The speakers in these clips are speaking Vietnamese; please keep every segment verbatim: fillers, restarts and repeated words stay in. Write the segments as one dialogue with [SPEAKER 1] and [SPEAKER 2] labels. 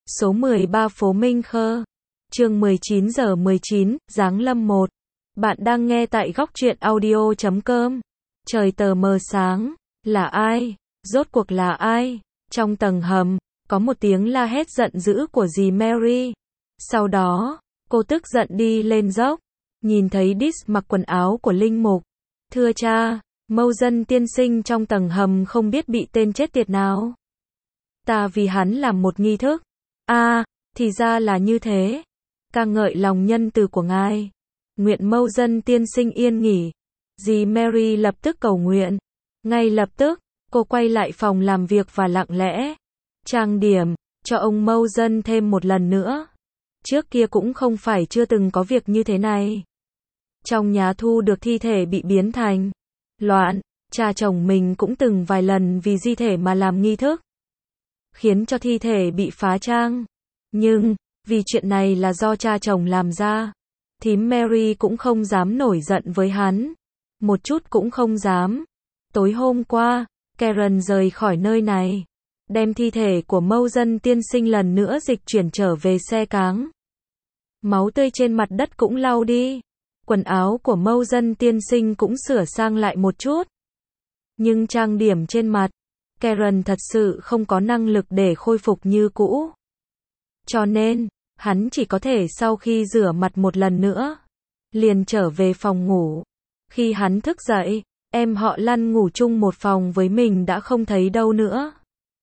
[SPEAKER 1] Số mười ba phố Minh Khơ. Chương mười chín giờ mười chín, Giáng lâm một. Bạn đang nghe tại góc truyện audio chấm com. Trời tờ mờ sáng. Là ai? Rốt cuộc là ai? Trong tầng hầm, có một tiếng la hét giận dữ của dì Mary. Sau đó, cô tức giận đi lên dốc. Nhìn thấy Dis mặc quần áo của linh mục. Thưa cha, Mâu Dân tiên sinh trong tầng hầm không biết bị tên chết tiệt nào. Ta vì hắn làm một nghi thức. À, thì ra là như thế. Ca ngợi lòng nhân từ của ngài. Nguyện Mâu Dân tiên sinh yên nghỉ. Dì Mary lập tức cầu nguyện. Ngay lập tức, cô quay lại phòng làm việc và lặng lẽ trang điểm cho ông Mâu Dân thêm một lần nữa. Trước kia cũng không phải chưa từng có việc như thế này. Trong nhà thu được thi thể bị biến thành loạn, cha chồng mình cũng từng vài lần vì di thể mà làm nghi thức, khiến cho thi thể bị phá trang. Nhưng, vì chuyện này là do cha chồng làm ra, thím Mary cũng không dám nổi giận với hắn. Một chút cũng không dám. Tối hôm qua, Karen rời khỏi nơi này, đem thi thể của Mâu Dân tiên sinh lần nữa dịch chuyển trở về xe cáng. Máu tươi trên mặt đất cũng lau đi. Quần áo của Mâu Dân tiên sinh cũng sửa sang lại một chút. Nhưng trang điểm trên mặt, Karen thật sự không có năng lực để khôi phục như cũ. Cho nên, hắn chỉ có thể sau khi rửa mặt một lần nữa, liền trở về phòng ngủ. Khi hắn thức dậy, em họ Lăn ngủ chung một phòng với mình đã không thấy đâu nữa.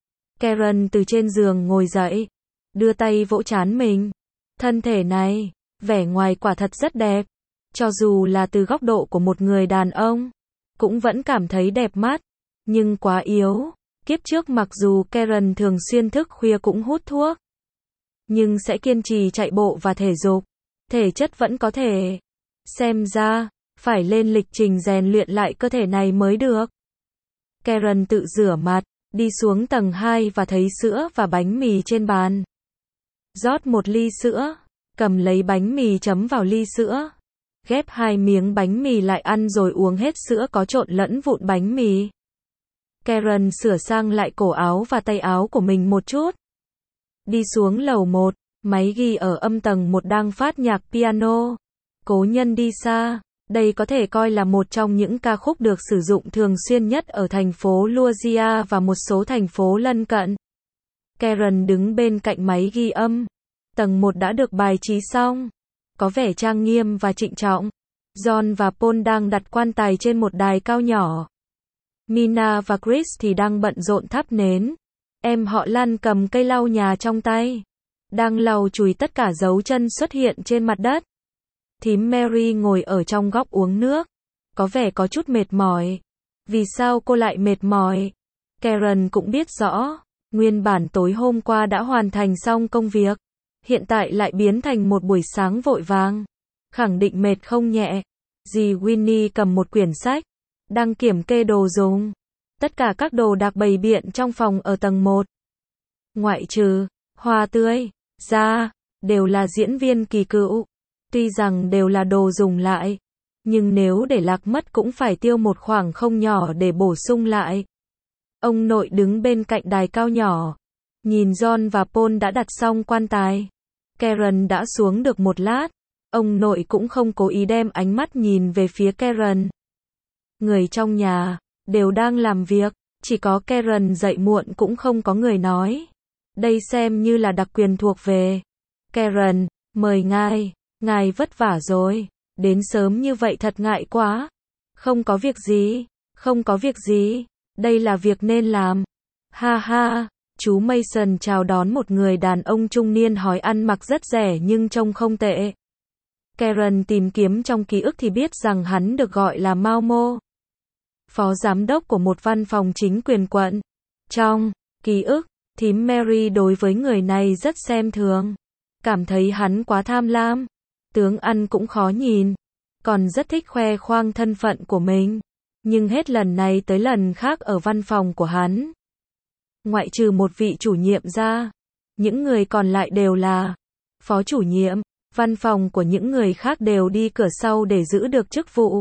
[SPEAKER 1] Karen từ trên giường ngồi dậy, đưa tay vỗ trán mình. Thân thể này, vẻ ngoài quả thật rất đẹp. Cho dù là từ góc độ của một người đàn ông, cũng vẫn cảm thấy đẹp mắt, nhưng quá yếu. Kiếp trước mặc dù Karen thường xuyên thức khuya cũng hút thuốc, nhưng sẽ kiên trì chạy bộ và thể dục. Thể chất vẫn có thể. Xem ra, phải lên lịch trình rèn luyện lại cơ thể này mới được. Karen tự rửa mặt, đi xuống tầng hai và thấy sữa và bánh mì trên bàn. Rót một ly sữa, cầm lấy bánh mì chấm vào ly sữa. Ghép hai miếng bánh mì lại ăn rồi uống hết sữa có trộn lẫn vụn bánh mì. Karen sửa sang lại cổ áo và tay áo của mình một chút. Đi xuống lầu một, máy ghi ở âm tầng một đang phát nhạc piano. Cố nhân đi xa. Đây có thể coi là một trong những ca khúc được sử dụng thường xuyên nhất ở thành phố Louisiana và một số thành phố lân cận. Karen đứng bên cạnh máy ghi âm. Tầng một đã được bài trí xong. Có vẻ trang nghiêm và trịnh trọng. John và Paul đang đặt quan tài trên một đài cao nhỏ. Mina và Chris thì đang bận rộn thắp nến. Em họ Lan cầm cây lau nhà trong tay, đang lau chùi tất cả dấu chân xuất hiện trên mặt đất. Thím Mary ngồi ở trong góc uống nước, có vẻ có chút mệt mỏi. Vì sao cô lại mệt mỏi? Karen cũng biết rõ, nguyên bản tối hôm qua đã hoàn thành xong công việc, hiện tại lại biến thành một buổi sáng vội vàng, khẳng định mệt không nhẹ. Dì Winnie cầm một quyển sách, đang kiểm kê đồ dùng. Tất cả các đồ đạc bày biện trong phòng ở tầng một, ngoại trừ hoa tươi ra, đều là diễn viên kỳ cựu. Tuy rằng đều là đồ dùng lại, nhưng nếu để lạc mất cũng phải tiêu một khoảng không nhỏ để bổ sung lại. Ông nội đứng bên cạnh đài cao nhỏ, nhìn John và Paul đã đặt xong quan tài. Karen đã xuống được một lát, ông nội cũng không cố ý đem ánh mắt nhìn về phía Karen. Người trong nhà đều đang làm việc, chỉ có Karen dậy muộn cũng không có người nói. Đây xem như là đặc quyền thuộc về Karen. Mời ngài, ngài vất vả rồi, đến sớm như vậy thật ngại quá. Không có việc gì, không có việc gì, đây là việc nên làm. Ha ha, chú Mason chào đón một người đàn ông trung niên hỏi ăn mặc rất rẻ nhưng trông không tệ. Karen tìm kiếm trong ký ức thì biết rằng hắn được gọi là Maumo, phó giám đốc của một văn phòng chính quyền quận. Trong ký ức, thím Mary đối với người này rất xem thường, cảm thấy hắn quá tham lam, tướng ăn cũng khó nhìn, còn rất thích khoe khoang thân phận của mình. Nhưng hết lần này tới lần khác ở văn phòng của hắn, ngoại trừ một vị chủ nhiệm ra, những người còn lại đều là phó chủ nhiệm. Văn phòng của những người khác đều đi cửa sau để giữ được chức vụ.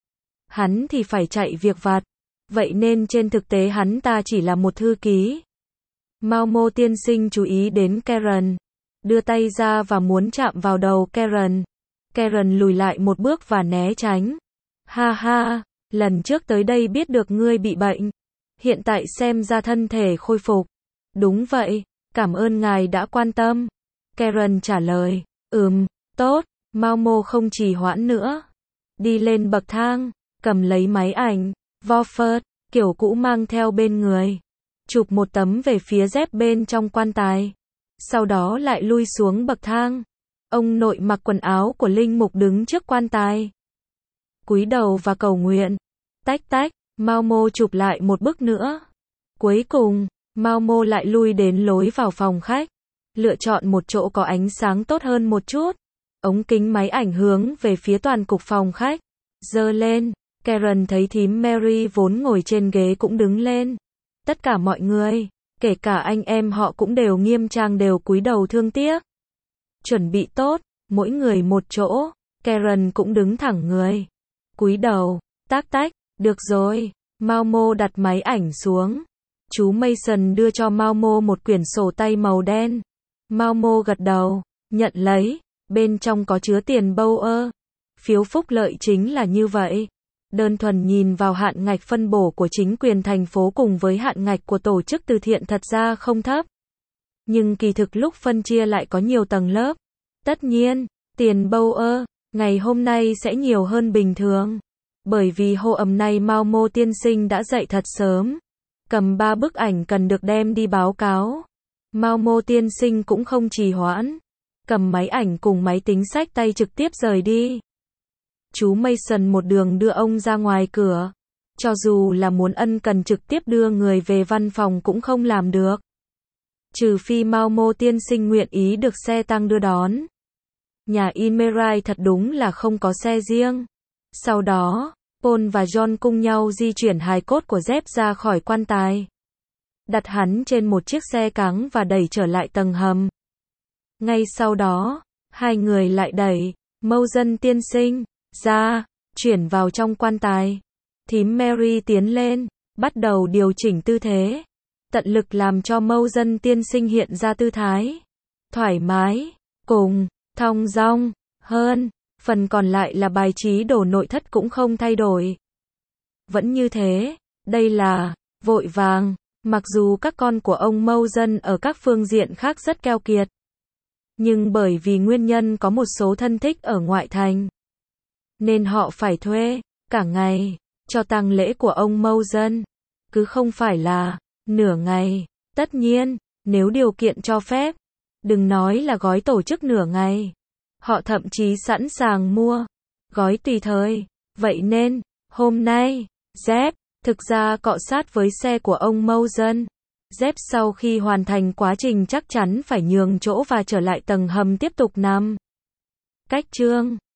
[SPEAKER 1] Hắn thì phải chạy việc vặt. Vậy nên trên thực tế hắn ta chỉ là một thư ký. Mao Mô tiên sinh chú ý đến Karen, đưa tay ra và muốn chạm vào đầu Karen. Karen lùi lại một bước và né tránh. Ha ha, lần trước tới đây biết được ngươi bị bệnh. Hiện tại xem ra thân thể khôi phục. Đúng vậy, cảm ơn ngài đã quan tâm. Karen trả lời, ừm, tốt. Mao Mô không trì hoãn nữa. Đi lên bậc thang, cầm lấy máy ảnh, Voffert, kiểu cũ mang theo bên người. Chụp một tấm về phía dép bên trong quan tài. Sau đó lại lui xuống bậc thang. Ông nội mặc quần áo của linh mục đứng trước quan tài. Cúi đầu và cầu nguyện. Tách tách, Mao Mô chụp lại một bức nữa. Cuối cùng, Mao Mô lại lui đến lối vào phòng khách. Lựa chọn một chỗ có ánh sáng tốt hơn một chút. Ống kính máy ảnh hướng về phía toàn cục phòng khách. Giơ lên, Karen thấy thím Mary vốn ngồi trên ghế cũng đứng lên. Tất cả mọi người, kể cả anh em họ cũng đều nghiêm trang đều cúi đầu thương tiếc. Chuẩn bị tốt, mỗi người một chỗ, Karen cũng đứng thẳng người. Cúi đầu, tác tách, được rồi, Mao Mô đặt máy ảnh xuống. Chú Mason đưa cho Mao Mô một quyển sổ tay màu đen. Mao Mô gật đầu, nhận lấy, bên trong có chứa tiền Bauer. Phiếu phúc lợi chính là như vậy. Đơn thuần nhìn vào hạn ngạch phân bổ của chính quyền thành phố cùng với hạn ngạch của tổ chức từ thiện thật ra không thấp. Nhưng kỳ thực lúc phân chia lại có nhiều tầng lớp. Tất nhiên, tiền Bauer, ngày hôm nay sẽ nhiều hơn bình thường. Bởi vì hô ầm này Mao Mô tiên sinh đã dậy thật sớm. Cầm ba bức ảnh cần được đem đi báo cáo. Mao Mô tiên sinh cũng không trì hoãn. Cầm máy ảnh cùng máy tính xách tay trực tiếp rời đi. Chú Mason một đường đưa ông ra ngoài cửa. Cho dù là muốn ân cần trực tiếp đưa người về văn phòng cũng không làm được. Trừ phi Mao Mô tiên sinh nguyện ý được xe tăng đưa đón. Nhà Inmerai thật đúng là không có xe riêng. Sau đó, Paul và John cùng nhau di chuyển hài cốt của Jeff ra khỏi quan tài. Đặt hắn trên một chiếc xe cáng và đẩy trở lại tầng hầm. Ngay sau đó, hai người lại đẩy Mâu Dân tiên sinh ra, chuyển vào trong quan tài. Thím Mary tiến lên, bắt đầu điều chỉnh tư thế. Tận lực làm cho Mâu Dân tiên sinh hiện ra tư thái thoải mái, cùng, thong dong hơn. Phần còn lại là bài trí đồ nội thất cũng không thay đổi. Vẫn như thế, đây là vội vàng, mặc dù các con của ông Mâu Dân ở các phương diện khác rất keo kiệt. Nhưng bởi vì nguyên nhân có một số thân thích ở ngoại thành, nên họ phải thuê cả ngày cho tang lễ của ông Mâu Dân, cứ không phải là nửa ngày. Tất nhiên, nếu điều kiện cho phép, đừng nói là gói tổ chức nửa ngày, họ thậm chí sẵn sàng mua gói tùy thời. Vậy nên, hôm nay, Jeff thực ra cọ sát với xe của ông Mâu Dân. Jeff sau khi hoàn thành quá trình chắc chắn phải nhường chỗ và trở lại tầng hầm tiếp tục nằm. Cách chương